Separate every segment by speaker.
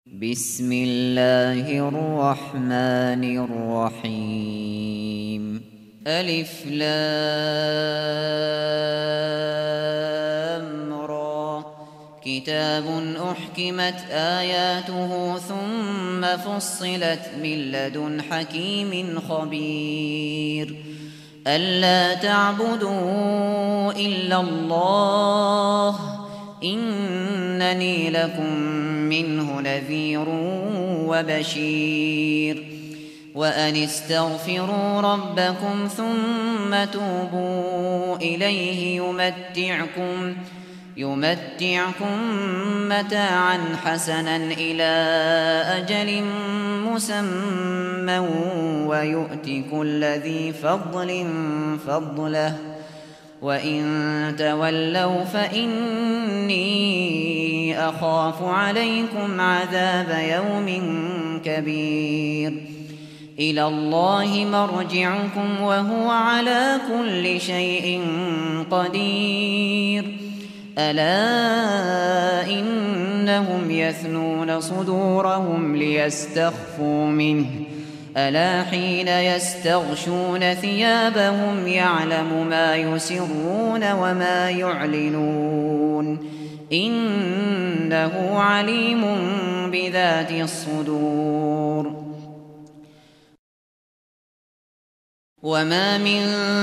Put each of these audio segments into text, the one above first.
Speaker 1: بسم الله الرحمن الرحيم. ألف لام را. كتاب أحكمت آياته ثم فصلت من لدن حكيم خبير. ألا تعبدوا إلا الله إنني لكم منه نذير وبشير. وأن استغفروا ربكم ثم توبوا إليه يمتعكم متاعا حسنا إلى أجل مسمى ويؤت كل ذي فضل فضله وإن تولوا فإني أخاف عليكم عذاب يوم كبير. إلى الله مرجعكم وهو على كل شيء قدير. ألا إنهم يثنون صدورهم ليستخفوا منه ألا حين يستغشون ثيابهم يعلم ما يسرون وما يعلنون إنه عليم بذات الصدور. وما من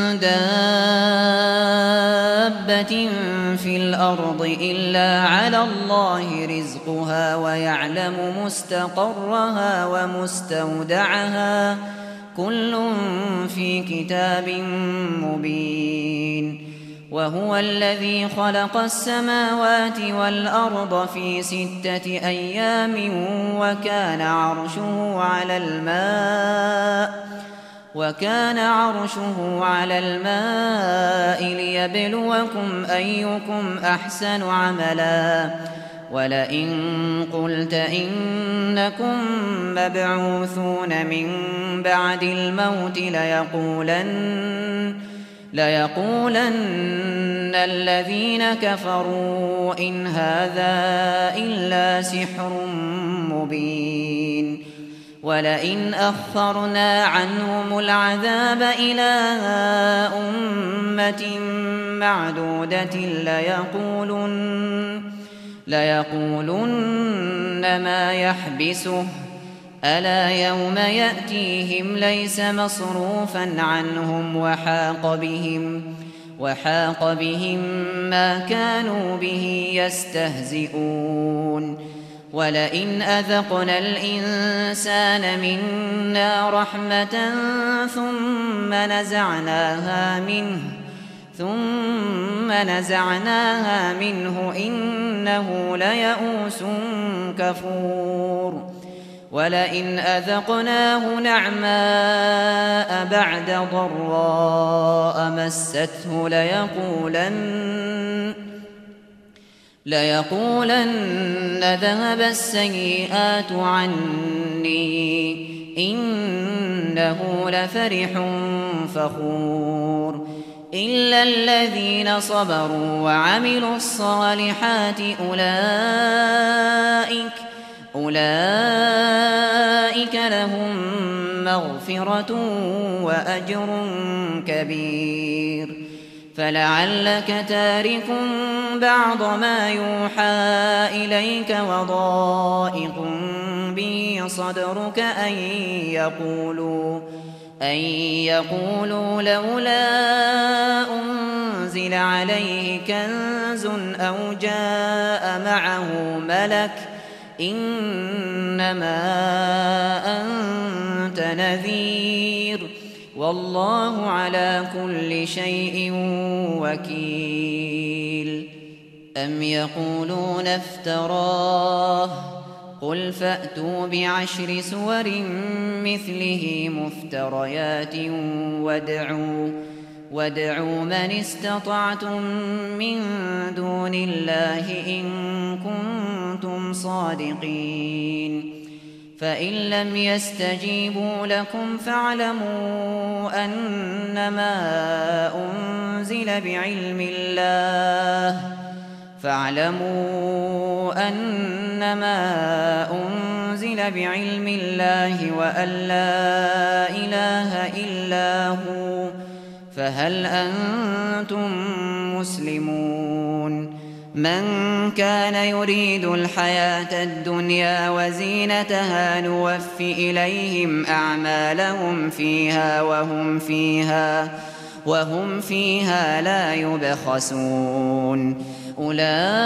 Speaker 1: دابة في الأرض إلا على الله رزقها ويعلم مستقرها ومستودعها كل في كتاب مبين. وهو الذي خلق السماوات والأرض في 6 أيام وكان عرشه على الماء ليبلوكم أيكم أحسن عملا. ولئن قلت إنكم مبعوثون من بعد الموت ليقولن الذين كفروا إن هذا إلا سحر مبين. ولئن أخرنا عنهم العذاب إلى أمة معدودة ليقولن ما يحبسه ألا يوم يأتيهم ليس مصروفا عنهم وحاق بهم ما كانوا به يستهزئون. ولئن أذقنا الإنسان منا رحمة ثم نزعناها منه إنه ليئوس كفور. ولئن أذقناه نعماء بعد ضراء مسته ليقولن ذهب السيئات عني إنه لفرح فخور. إلا الذين صبروا وعملوا الصالحات أولئك لهم مغفرة وأجر كبير. فلعلك تارك بعض ما يوحى إليك وضائق به صدرك أن يقولوا لولا أنزل عليه كنز أو جاء معه ملك إنما أنت نذير والله على كل شيء وكيل. أم يقولون افتراه قل فأتوا ب10 سور مثله مفتريات وادعوا من استطعتم من دون الله إن كنتم صادقين. فإن لم يستجيبوا لكم فاعلموا أنما أنزل بعلم الله فاعلموا أنما أنزل بعلم الله وأن لا إله إلا هو، فهل أنتم مسلمون؟ من كان يريد الحياة الدنيا وزينتها نوف إليهم أعمالهم فيها وهم فيها لا يبخسون. أولئك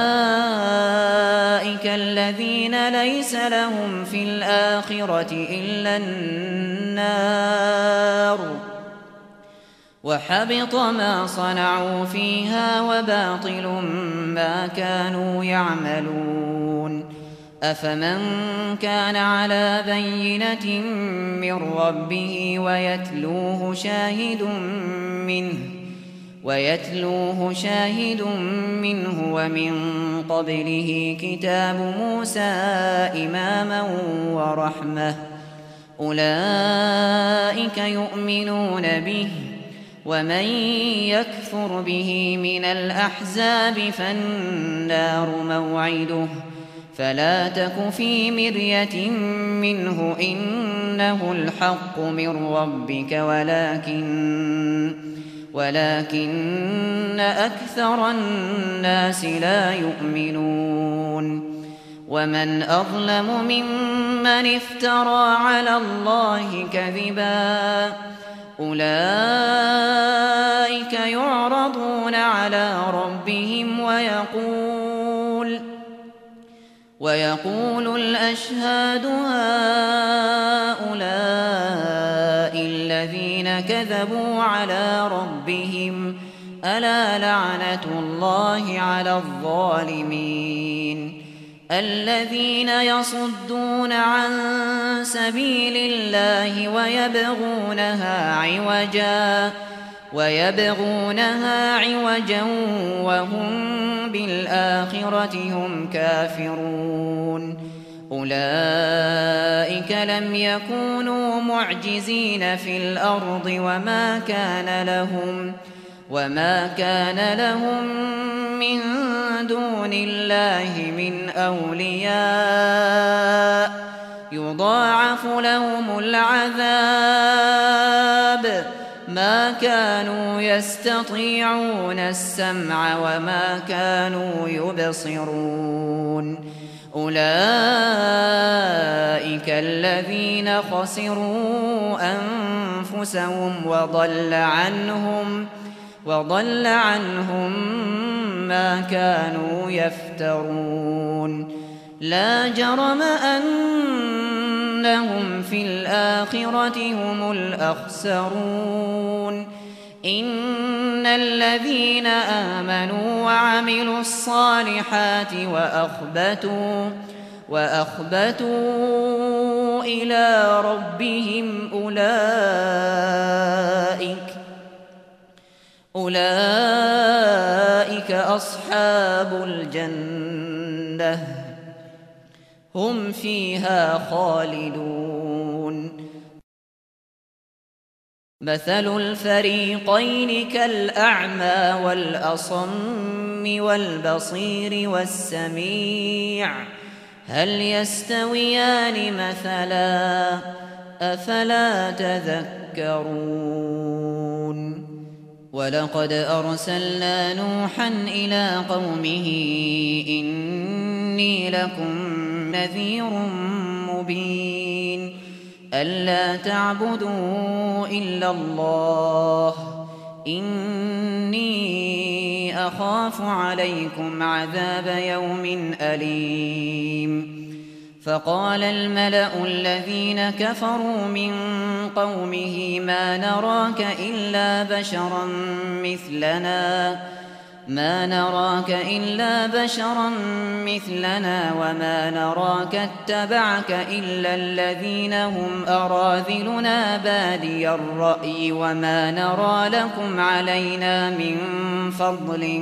Speaker 1: الذين ليس لهم في الآخرة إلا النار، وحبط ما صنعوا فيها وباطل ما كانوا يعملون. أفمن كان على بينة من ربه ويتلوه شاهد منه ومن قبله كتاب موسى إماما ورحمة، أولئك يؤمنون به، ومن يكفر به من الأحزاب فالنار موعده، فلا تك في مرية منه إنه الحق من ربك ولكن أكثر الناس لا يؤمنون. ومن أظلم ممن افترى على الله كذبا، أولئك يعرضون على ربهم ويقول الأشهاد هؤلاء الذين كذبوا على ربهم، ألا لعنة الله على الظالمين. الذين يصدون عن سبيل الله ويبغونها عوجا وهم بالآخرة هم كافرون. أولئك لم يكونوا معجزين في الأرض وما كان لهم من دون الله من أولياء، يضاعف لهم العذاب، ما كانوا يستطيعون السمع وما كانوا يبصرون. أولئك الذين خسروا أنفسهم وضل عنهم ما كانوا يفترون. لا جرم أنهم في الآخرة هم الأخسرون. إن الذين آمنوا وعملوا الصالحات وأخبتوا إلى ربهم أولئك أصحاب الجنة، هم فيها خالدون. مثل الفريقين كالأعمى والأصم والبصير والسميع، هل يستويان مثلا؟ أفلا تذكرون. ولقد أرسلنا نوحا إلى قومه إني لكم نذير مبين، ألا تعبدوا إلا الله، إني أخاف عليكم عذاب يوم أليم. فقال الملأ الذين كفروا من قومه ما نراك إلا بشرا مثلنا وما نراك اتبعك إلا الذين هم أراذلنا بادي الرأي وما نرى لكم علينا من فضل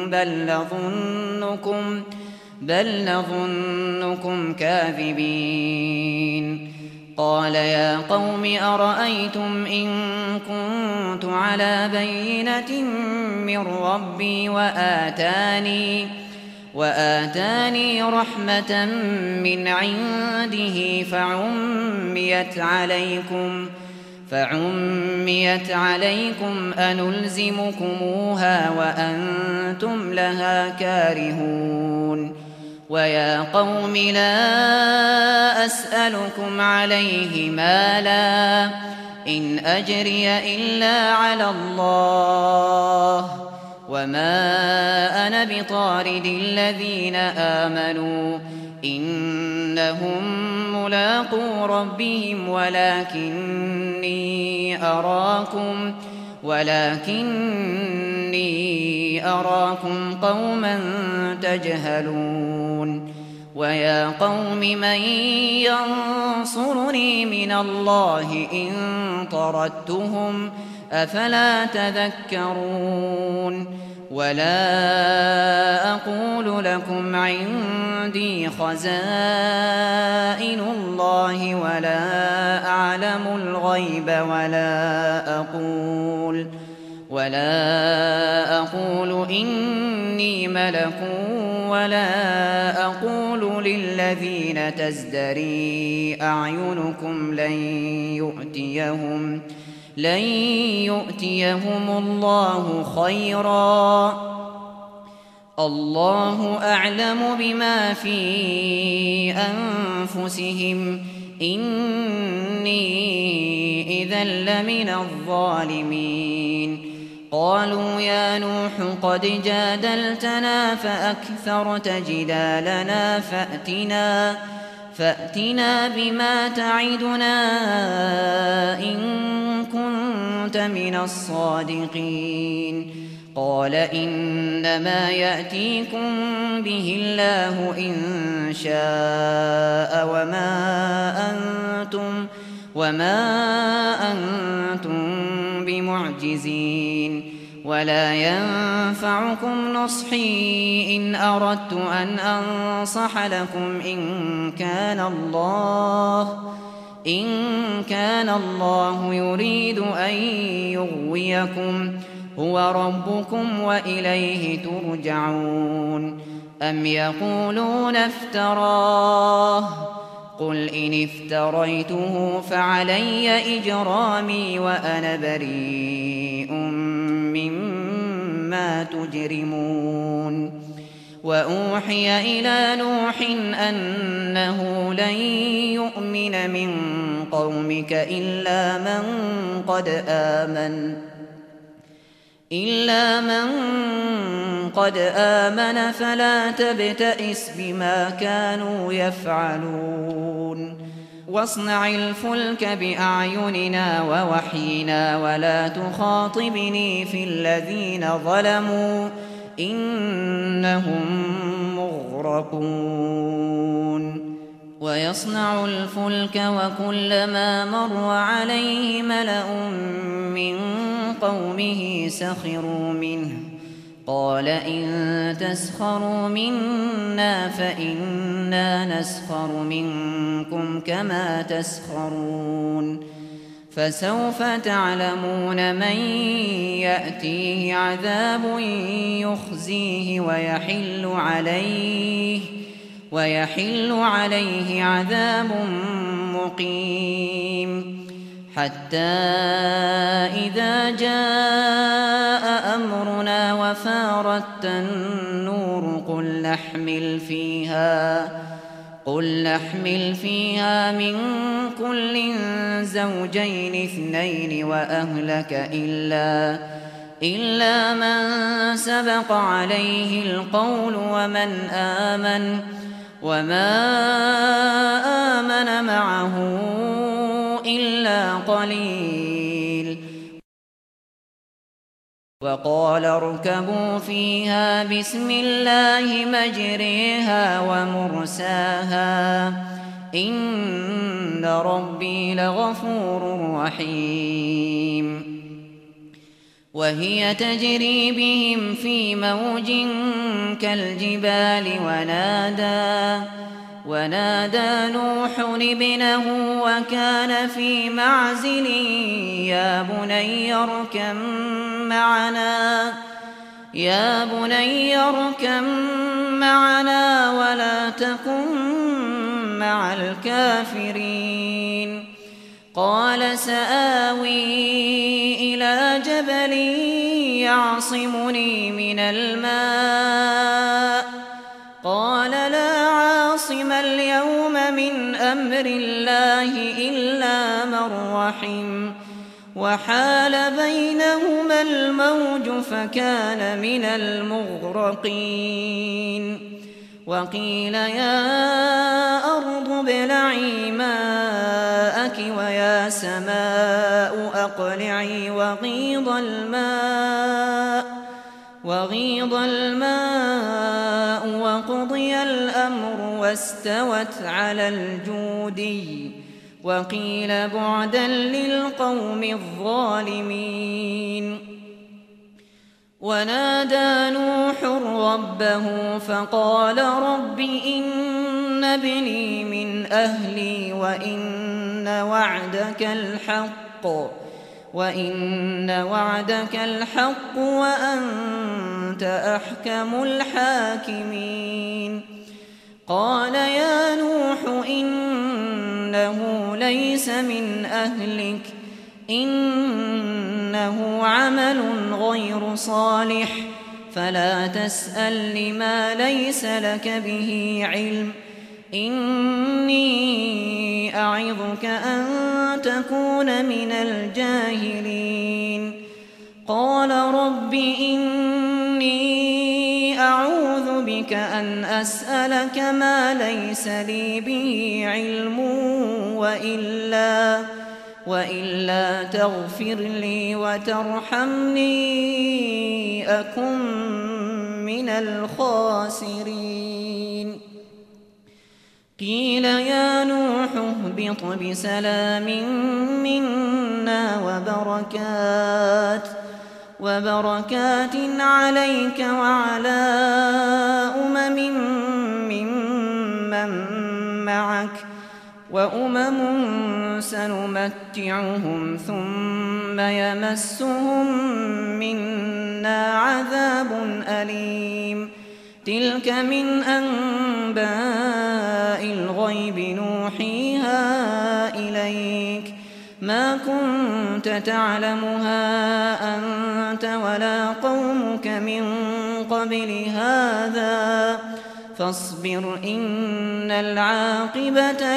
Speaker 1: بل نظنكم كاذبين. قال يا قوم أرأيتم إن كنت على بينة من ربي وآتاني رحمة من عنده فعميت عليكم أنلزمكموها وأنتم لها كارهون ويا قوم لا أسألكم عليه مالا إن أجري إلا على الله وما أنا بطارد الذين آمنوا إنهم ملاقو ربهم ولكني أراكم قوما تجهلون ويا قوم من ينصرني من الله إن طردتهم أفلا تذكرون ولا أقول لكم عندي خزائن الله ولا أعلم الغيب ولا أقول إني ملك ولا أقول للذين تزدري أعينكم لن يؤتيهم الله خيرا الله أعلم بما في أنفسهم إني إذا لمن الظالمين قالوا يا نوح قد جادلتنا فأكثرت جدالنا فأتنا بما تعدنا إن كنت من الصادقين قال إنما يأتيكم به الله إن شاء وما أنتم بمعجزين ولا ينفعكم نصحي إن أردت أن أنصح لكم إن كان الله يريد أن يغويكم هو ربكم وإليه ترجعون أم يقولون افتراه قل إن افتريته فعلي إجرامي وأنا بريء مما تجرمون وأوحي إلى نوح أنه لن يؤمن من قومك إلا من قد آمن فلا تبتئس بما كانوا يفعلون واصنع الفلك بأعيننا ووحينا ولا تخاطبني في الذين ظلموا إنهم مغرقون ويصنع الفلك وكلما مر عليه ملأ من قومه سخروا منه قال إن تسخروا منا فإنا نسخر منكم كما تسخرون فسوف تعلمون من يأتيه عذاب يخزيه ويحل عليه عذاب مقيم حتى إذا جاء أمرنا وفارت النور قل نحمل فيها من كل زوجين اثنين وأهلك إلا من سبق عليه القول وما آمن معه إلا قليل وقال اركبوا فيها بسم الله مجريها ومرساها إن ربي لغفور رحيم وهي تجري بهم في موج كالجبال ونادى نوح ابنه وكان في معزل يا بني اركب معنا ولا تكن مع الكافرين. قال سآوي إلى جبل يعصمني من الماء قال لا عاصم اليوم من أمر الله إلا من رحم وحال بينهما الموج فكان من المغرقين. وقيل يا أرض ابلعي ماءك ويا سماء أقلعي وغيض الماء وقضي الأمر واستوت على الجودي وقيل بعدا للقوم الظالمين. ونادى نوح ربه فقال رب إن ابني من أهلي وإن وعدك الحق وأنت أحكم الحاكمين. قال يا نوح إنه ليس من أهلك إنه عمل غير صالح فلا تسأل لما ليس لك به علم إني أعظك أن تكون من الجاهلين. قال رب إني أعوذ بك أن أسألك ما ليس لي به علم وإلا تغفر لي وترحمني أكن من الخاسرين. قيل يا نوح اهبط بسلام منا وبركات عليك وعلى ممن معك وأمم سنمتعهم ثم يمسهم منا عذاب أليم. تلك من أنباء الغيب نوحيها إليك ما كنت تعلمها أنت ولا قومك من قبل هذا فاصبر إن العاقبة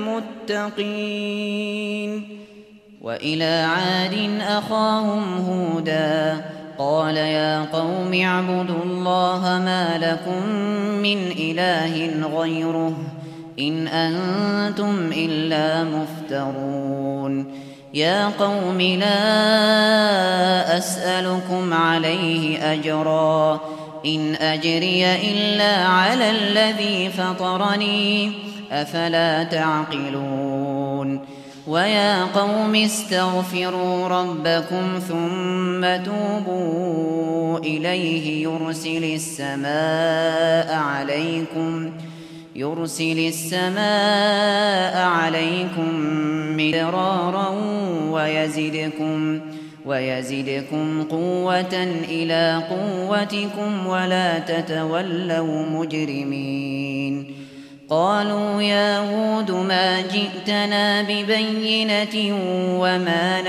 Speaker 1: للمتقين. وإلى عاد أخاهم هودا قال يا قوم اعبدوا الله ما لكم من إله غيره إن أنتم إلا مفترون. يا قوم لا أسألكم عليه أجرا إن أجري إلا على الذي فطرني أفلا تعقلون. ويا قوم استغفروا ربكم ثم توبوا إليه يرسل السماء عليكم مدرارا ويزدكم قوة إلى قوتكم ولا تتولوا مجرمين. قالوا يا هود ما جئتنا ببينة وما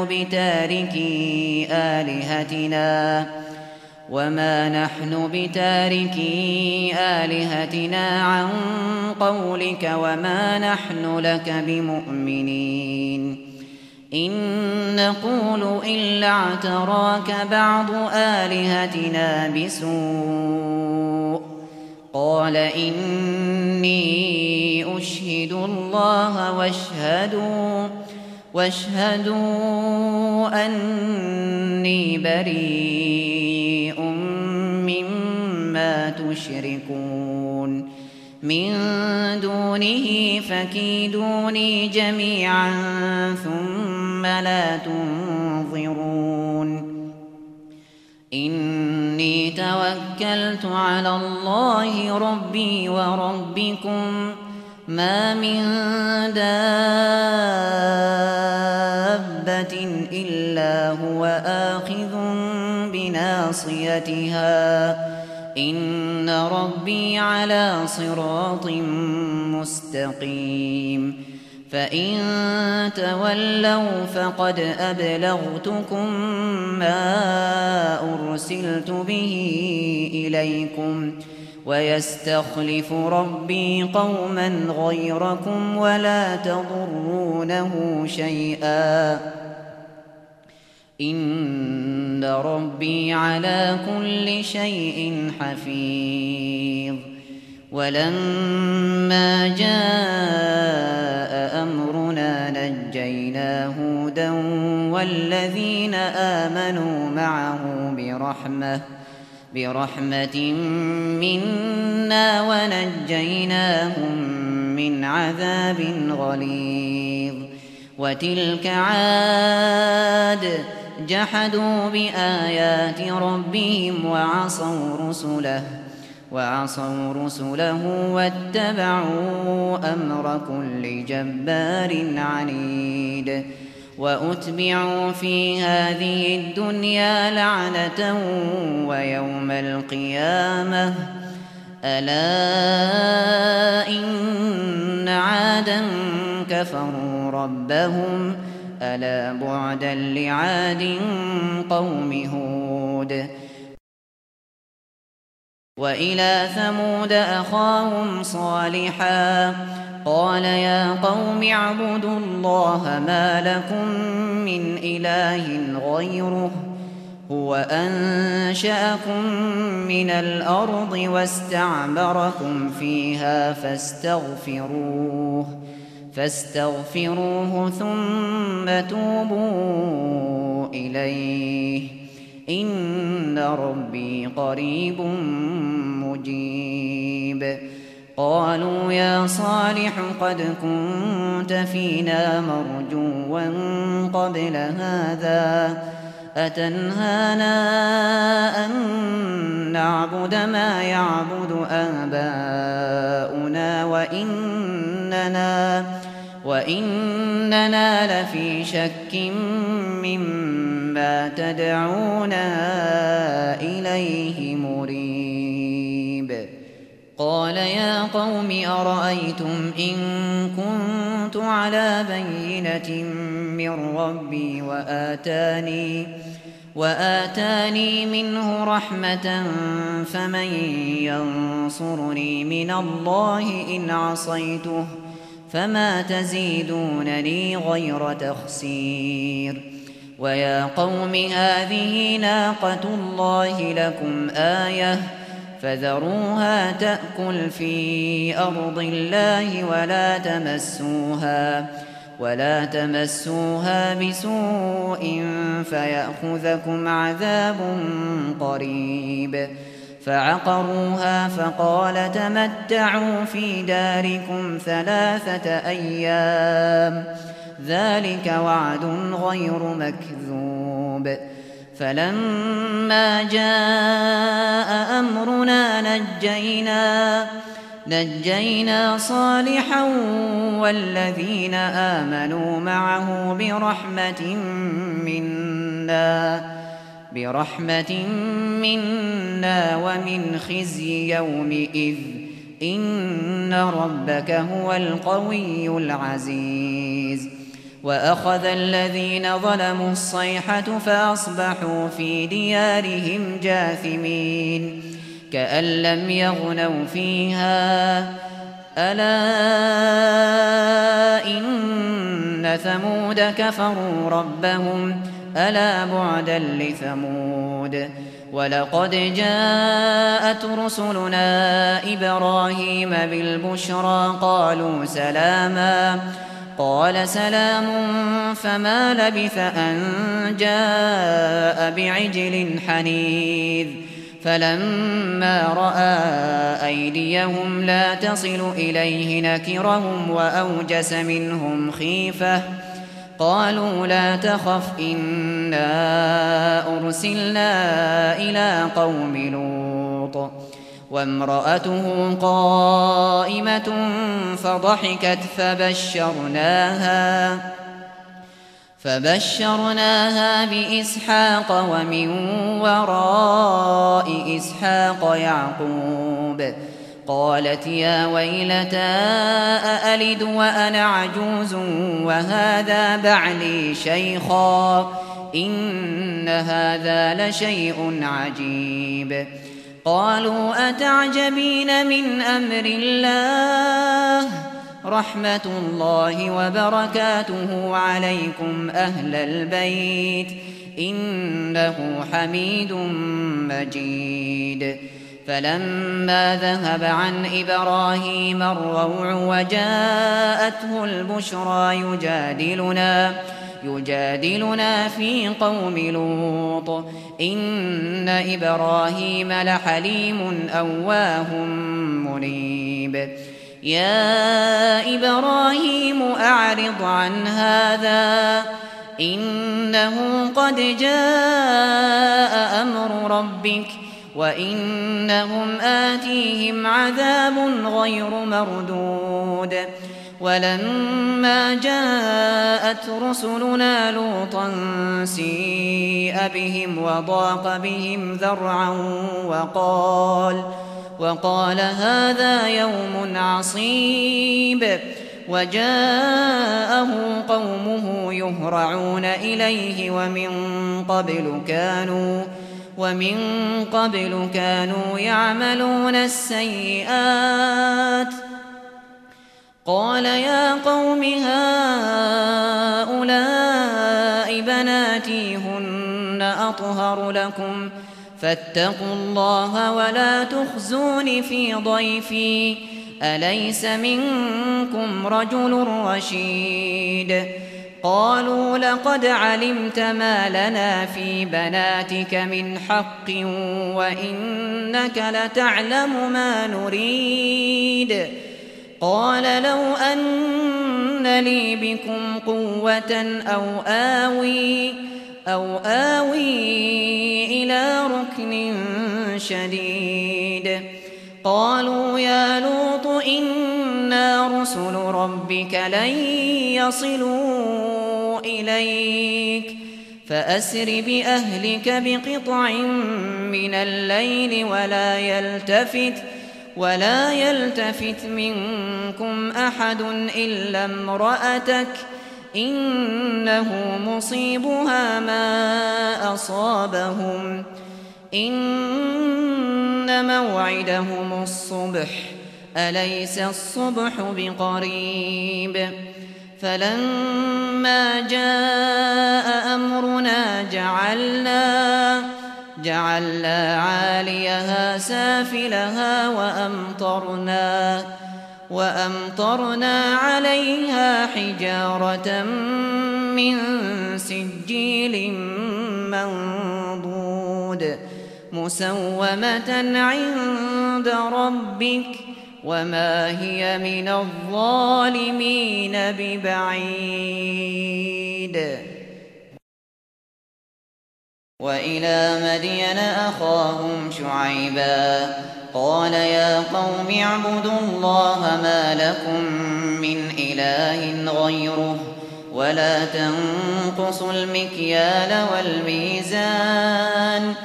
Speaker 1: نحن بتاركي آلهتنا عن قولك وما نحن لك بمؤمنين. إن نقول إلا اعتراك بعض آلهتنا بسوء. قال إني أشهد الله واشهدوا أني بريء مما تشركون من دونه فكيدوني جميعا ثم لا تنظرون. إني توكلت على الله ربي وربكم ما من دابة إلا هو آخذ بناصيتها إن ربي على صراط مستقيم فإن تولوا فقد أبلغتكم ما أرسلت به إليكم ويستخلف ربي قوما غيركم ولا تضرونه شيئا إن ربي على كل شيء حفيظ ولما جاء أمرنا نجينا هودا والذين آمنوا معه برحمة منا ونجيناهم من عذاب غليظ وتلك عاد جحدوا بآيات ربهم وعصوا رسله واتبعوا أمر كل جبار عنيد وأتبعوا في هذه الدنيا لعنة ويوم القيامة ألا إن عادا كفروا ربهم ألا بعدا لعاد قوم هود وإلى ثمود أخاهم صالحا قال يا قوم اعبدوا الله ما لكم من إله غيره هو أنشأكم من الأرض واستعمركم فيها فاستغفروه ثم توبوا إليه إن ربي قريب مجيب قالوا يا صالح قد كنت فينا مرجوا قبل هذا أتنهانا أن نعبد ما يعبد آباؤنا وإننا لفي شك مما تدعونا إليه مريب قال يا قوم أرأيتم إن كنت على بينة من ربي وآتاني منه رحمة فمن ينصرني من الله إن عصيته فما تزيدونني غير تخسير ويا قوم هذه ناقة الله لكم آية فذروها تأكل في أرض الله ولا تمسوها بسوء فيأخذكم عذاب قريب فعقروها فقال تمتعوا في داركم 3 أيام ذلك وعد غير مكذوب فلما جاء أمرنا نجينا صالحا والذين آمنوا معه برحمة منا ومن خزي يومئذ إن ربك هو القوي العزيز وأخذ الذين ظلموا الصيحة فأصبحوا في ديارهم جاثمين كأن لم يغنوا فيها ألا إن ثمود كفروا ربهم ألا بعدا لثمود ولقد جاءت رسلنا إبراهيم بالبشرى قالوا سلاما قال سلام فما لبث أن جاء بعجل حنيذ فلما رأى أيديهم لا تصل إليه نكرهم وأوجس منهم خيفة قالوا لا تخف إنا أرسلنا إلى قوم لوط وامرأته فضحكت فبشرناها بإسحاق ومن وراء إسحاق يعقوب. قالت يا ويلتى أألد وأنا عجوز وهذا بعلي شيخا إن هذا لشيء عجيب. قالوا أتعجبين من أمر الله رحمة الله وبركاته عليكم أهل البيت إنه حميد مجيد. فلما ذهب عن إبراهيم الروع وجاءته البشرى يجادلنا في قوم لوط إن إبراهيم لحليم أواه منيب. يا إبراهيم أعرض عن هذا إنه قد جاء أمر ربك وإنهم آتيهم عذاب غير مردود. ولما جاءت رسلنا لوطا سيء بهم وضاق بهم ذرعا وقال هذا يوم عصيب. وجاءه قومه يهرعون إليه ومن قبل كانوا يعملون السيئات. قال يا قوم هؤلاء بناتي هن أطهر لكم فاتقوا الله ولا تخزون في ضيفي أليس منكم رجل رشيد. قالوا لقد علمت ما لنا في بناتك من حق وإنك لتعلم ما نريد. قال لو أن لي بكم قوة أو آوي إلى ركن شديد. قالوا يا لوط إنا رسل ربك لن يصلوا إليك فأسر بأهلك بقطع من الليل ولا يلتفت منكم أحد إلا امرأتك إنه مصيبها ما أصابهم إن موعدهم الصبح أليس الصبح بقريب. فلما جاء أمرنا جعلنا عاليها سافلها وأمطرنا عليها حجارة من سجيل منضود مسومة عند ربك وما هي من الظالمين ببعيد. وإلى مدين أخاهم شعيبا قال يا قوم اعبدوا الله ما لكم من إله غيره ولا تنقصوا المكيال والميزان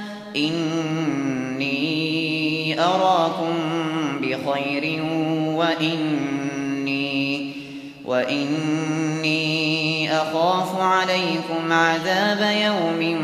Speaker 1: إني أراكم بخير وإني أخاف عليكم عذاب يوم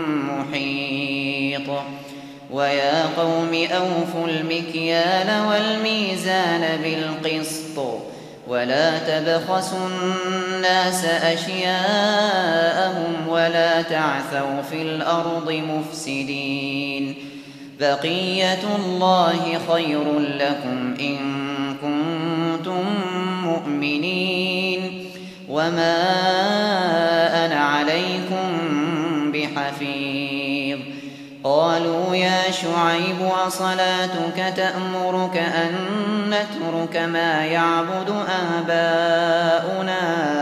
Speaker 1: محيط. ويا قوم أوفوا المكيال والميزان بالقسط ولا تبخسوا الناس أشياءهم ولا تعثوا في الأرض مفسدين. بقية الله خير لكم إن كنتم مؤمنين وما أنا عليكم بحفيظ. قالوا يا شعيب أصلاتك تأمرك أن نترك ما يعبد آباؤنا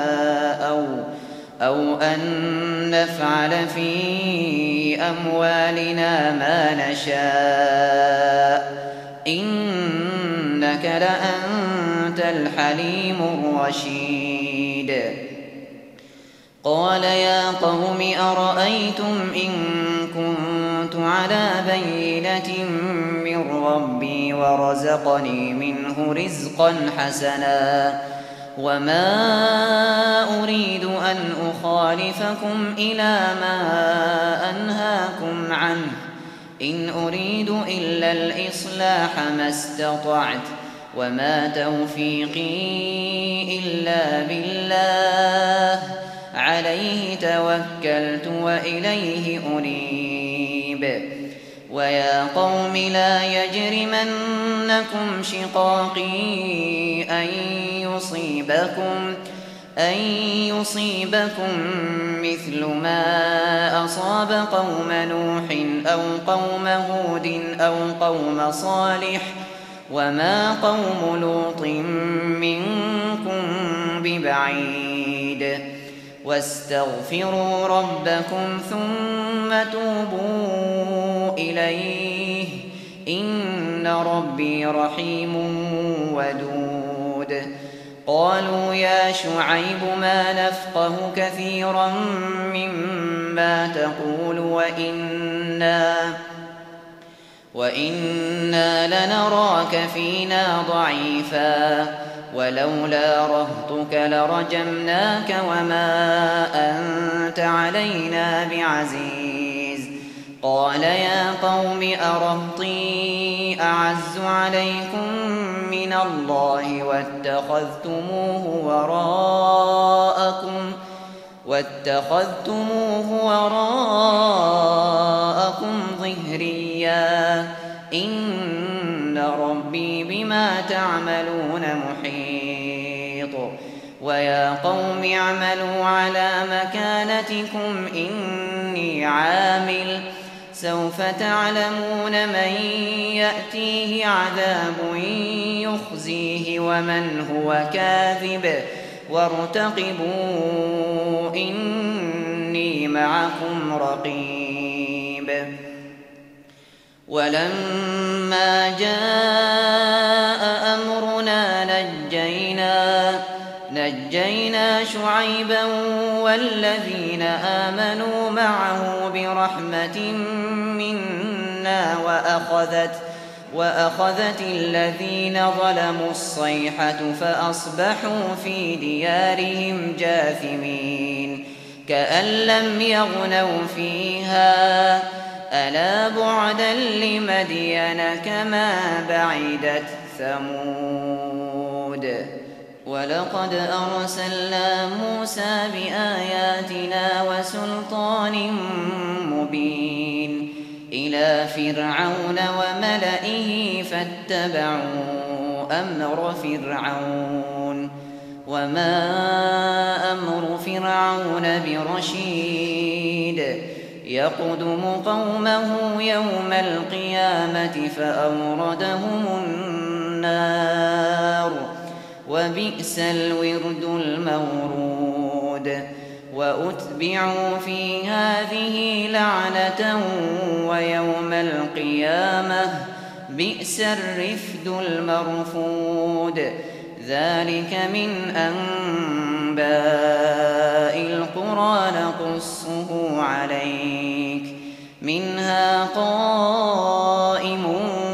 Speaker 1: أو أن نفعل في أموالنا ما نشاء إنك لأنت الحليم الرشيد. قال يا قوم أرأيتم إن كنت على بينة من ربي ورزقني منه رزقا حسنا وما أريد أن أخالفكم إلى ما أنهاكم عنه إن أريد إلا الإصلاح ما استطعت وما توفيقي إلا بالله عليه توكلت وإليه أنيب ويا قوم لا يجرمنكم شقاقي أن يصيبكم مثل ما أصاب قوم نوح أو قوم هود أو قوم صالح وما قوم لوط منكم ببعيد واستغفروا ربكم ثم توبوا إليه إن ربي رحيم ودود قالوا يا شعيب ما نفقه كثيرا مما تقول وإنا لنراك فينا ضعيفا ولولا رهطك لرجمناك وما أنت علينا بعزيز قال يا قوم أرهطي أعز عليكم من الله واتخذتموه وراءكم ظهريا إن ربي بما تعملون محيط ويا قوم اعملوا على مكانتكم إني عامل سوف تعلمون من يأتيه عذاب يخزيه ومن هو كاذب وارتقبوا إني معكم رقيب ولما جاء أمرنا نجينا شعيبا والذين آمنوا معه برحمة منا وأخذت الذين ظلموا الصيحة فأصبحوا في ديارهم جاثمين كأن لم يغنوا فيها ألا بعدا لمدين كما بعدت ثمود ولقد أرسلنا موسى بآياتنا وسلطان مبين إلى فرعون وملئه فاتبعوا أمر فرعون وما أمر فرعون برشيد يقدم قومه يوم القيامة فأوردهم النار وبئس الورد المورود وأتبعوا في هذه لعنة ويوم القيامة بئس الرفد المرفود ذلك من أنباء القرى نقصه عليك منها قائم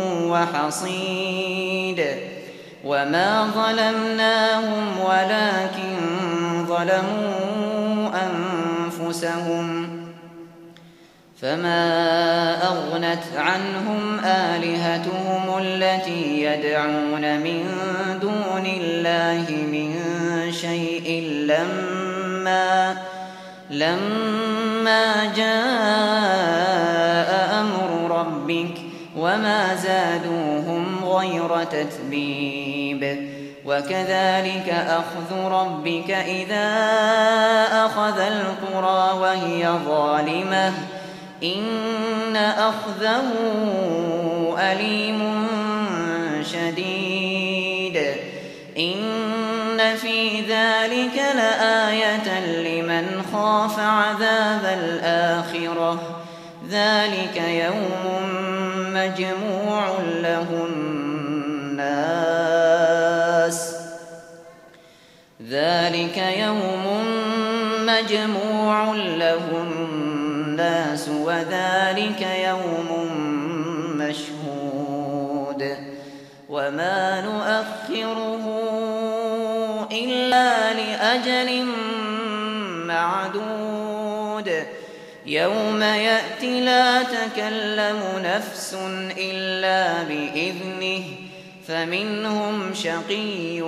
Speaker 1: وحصيد وما ظلمناهم ولكن ظلموا أنفسهم فما أغنت عنهم آلهتهم التي يدعون من دون الله من شيء لما جاء أمر ربك وما زادوهم غير تتبيب وكذلك أخذ ربك إذا أخذ القرى وهي ظالمة إن أخذه أليم شديد إن في ذلك لآية لمن خاف عذاب الآخرة ذلك يوم مجموع له الناس مجموع له الناس وذلك يوم مشهود وما نؤخره إلا لأجل معدود يوم يأتي لا تكلم نفس إلا بإذنه فمنهم شقي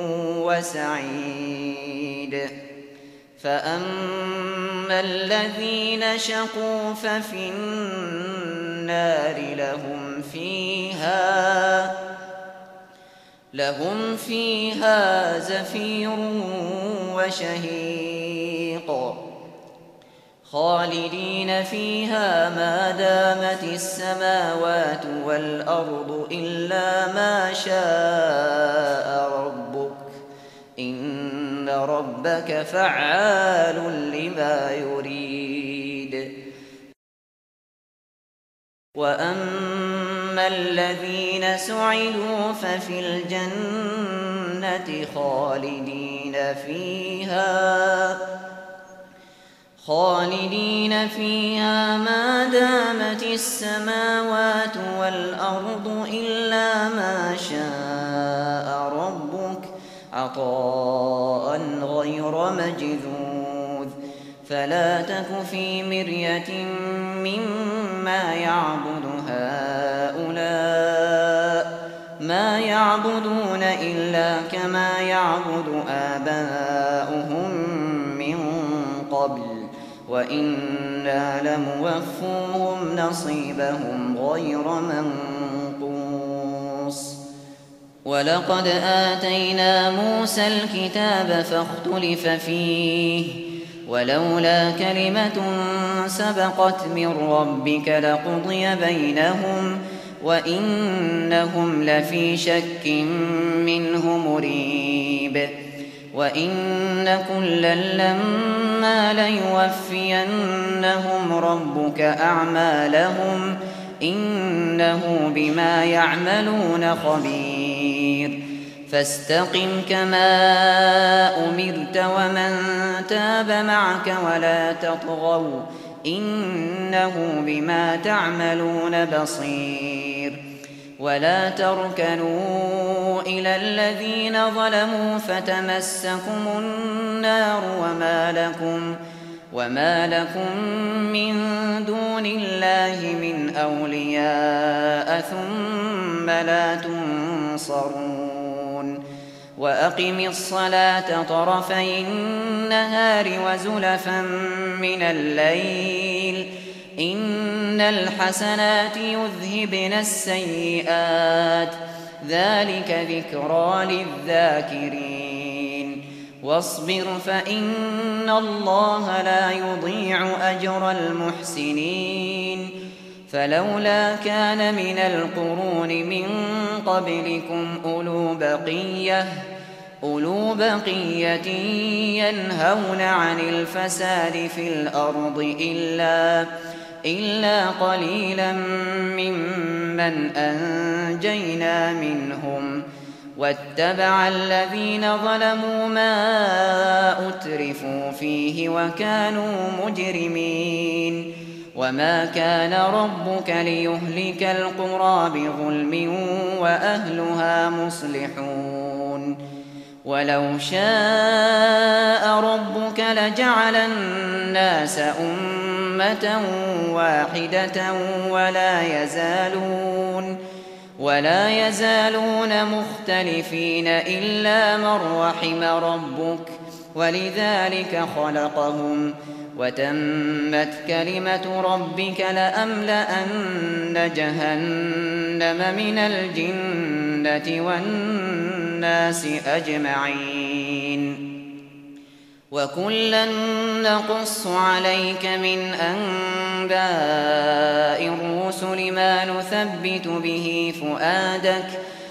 Speaker 1: وسعيد فأما الذين شقوا ففي النار لهم فيها زفير وشهيق خالدين فيها ما دامت السماوات والأرض إلا ما شاء ربك إن ربك فعال لما يريد وأما الذين سعدوا ففي الجنة خالدين فيها ما دامت السماوات والأرض إلا ما شاء ربك عطاء غير مجذوذ فلا تك في مرية مما يعبد هؤلاء ما يعبدون إلا كما يعبد آباؤهم من قبل وإنا لموفوهم نصيبهم غير منقوص ولقد آتينا موسى الكتاب فاختلف فيه ولولا كلمة سبقت من ربك لقضي بينهم وإنهم لفي شك منه مريب وإن كلا لما ليوفينهم ربك أعمالهم إنه بما يعملون خبير فاستقم كما أمرت ومن تاب معك ولا تطغوا إنه بما تعملون بصير ولا تركنوا إلى الذين ظلموا فتمسكم النار وما لكم من دون الله من أولياء ثم لا تنصرون وأقم الصلاة طرفي النهار وزلفا من الليل إن الحسنات يذهبن السيئات ذلك ذكرى للذاكرين واصبر فإن الله لا يضيع أجر المحسنين فلولا كان من القرون من قبلكم أولو بقية ينهون عن الفساد في الأرض إلا قليلا ممن أنجينا منهم واتبع الذين ظلموا ما أترفوا فيه وكانوا مجرمين وما كان ربك ليهلك القرى بظلم وأهلها مصلحون ولو شاء ربك لجعل الناس أمة واحدة ولا يزالون مختلفين إلا من رحم ربك ولذلك خلقهم وتمت كلمة ربك لأملأن جهنم من الجنة والناس أجمعين وكلا نقص عليك من أنباء الرسل ما نثبت به فؤادك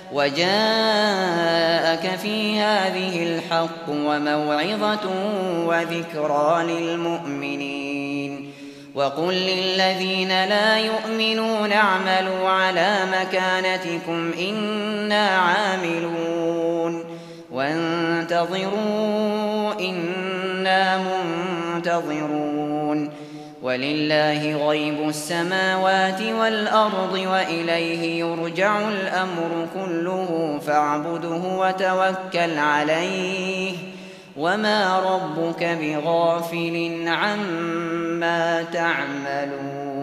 Speaker 1: وجاءك في هذه الحق وموعظة وذكرى للمؤمنين وقل للذين لا يؤمنون اعملوا على مكانتكم إنا عاملون وانتظروا إنا منتظرون ولله غيب السماوات والأرض وإليه يرجع الأمر كله فاعبده وتوكل عليه وما ربك بغافل عما تعملون